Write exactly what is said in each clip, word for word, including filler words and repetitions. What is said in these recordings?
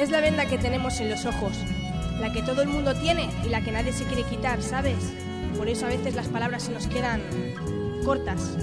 Es la venda que tenemos en los ojos, la que todo el mundo tiene y la que nadie se quiere quitar, ¿sabes? Por eso a veces las palabras se nos quedan cortas.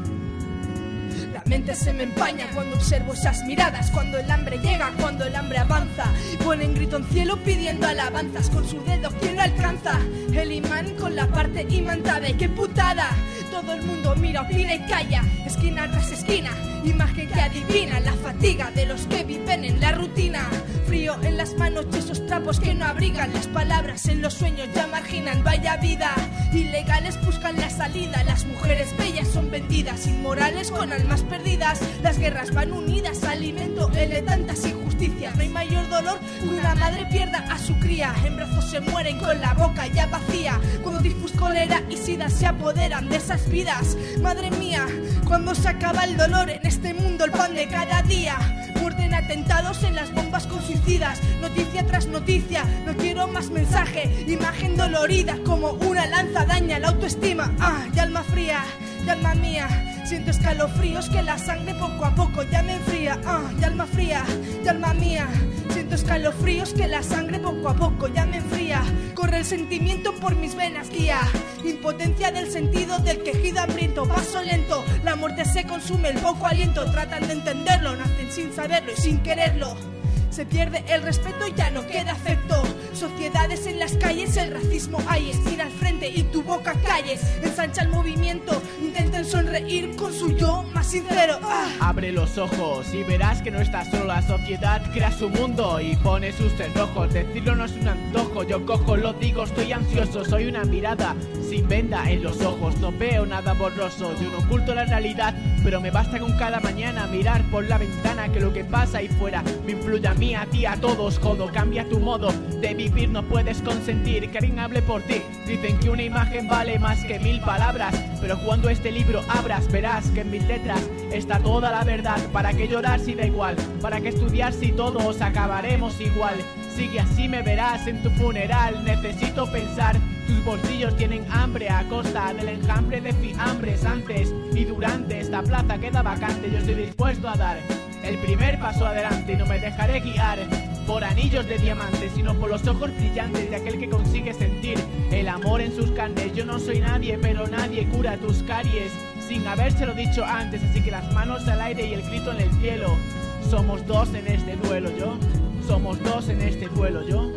La mente se me empaña cuando observo esas miradas, cuando el hambre llega, cuando el hambre avanza. Ponen grito en cielo pidiendo alabanzas, con su dedo quien lo alcanza. El imán con la parte imantada y qué putada. Todo el mundo mira, opina y calla, esquina tras esquina, imagen que adivina la fatiga de los que viven en la rutina. Frío en las manos y esos trapos que no abrigan, las palabras en los sueños ya marginan. Vaya vida, ilegales buscan la salida, las mujeres bellas son vendidas, inmorales con almas perdidas. Las guerras van unidas, alimento el de tantas injusticias. No hay mayor dolor que una madre pierda a su cría, en brazos se mueren con la boca ya vacía, cuando tifus, cólera y sida se apoderan de esas vidas. Madre mía, cuando se acaba el dolor en este mundo, el pan de cada día. Muerden atentados en las bombas con suicidas, noticia tras noticia, no quiero más mensaje. Imagen dolorida como una lanza daña la autoestima. Ah, y alma fría, y alma mía, siento escalofríos que la sangre poco a poco ya me enfría. Ah, y alma fría, y alma mía, siento escalofríos que la sangre poco a poco ya me enfría. Corre el sentimiento por mis venas, guía, impotencia del sentido del quejido hambriento. Paso lento, la muerte se consume el poco aliento. Tratan de entenderlo, nacen sin saberlo y sin quererlo. Se pierde el respeto y ya no queda afecto. Sociedades en las calles, el racismo hay. Estira al frente y tu boca calles. Ensancha el movimiento, intenten sonreír con su yo más sincero. ¡Ah! Abre los ojos y verás que no estás solo. La sociedad crea su mundo y pone sus cerrojos. Decirlo no es un antojo, yo cojo, lo digo, estoy ansioso. Soy una mirada sin venda en los ojos, no veo nada borroso. Yo no oculto la realidad, pero me basta con cada mañana mirar por la ventana que lo que pasa ahí fuera me influye a mí, a ti, a todos. Jodo, cambia tu modo de vivir, no puedes consentir que alguien hable por ti. Dicen que una imagen vale más que mil palabras, pero cuando este libro abras verás que en mis letras está toda la verdad. ¿Para qué llorar si da igual? ¿Para qué estudiar si todos acabaremos igual? Sigue así, me verás en tu funeral. Necesito pensar, tus bolsillos tienen hambre a costa del enjambre de fiambres. Antes y durante esta plaza queda vacante, yo estoy dispuesto a dar el primer paso adelante y no me dejaré guiar por anillos de diamantes, sino por los ojos brillantes de aquel que consigue sentir el amor en sus carnes. Yo no soy nadie, pero nadie cura tus caries sin habérselo dicho antes, así que las manos al aire y el grito en el cielo. Somos dos en este duelo, yo. Somos dos en este duelo, yo.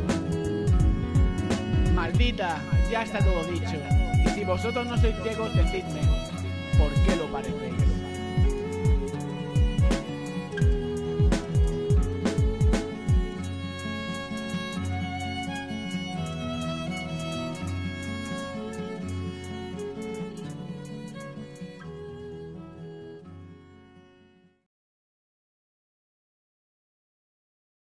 Maldita, ya está todo dicho. Y si vosotros no sois ciegos, decidme, ¿por qué lo parecéis?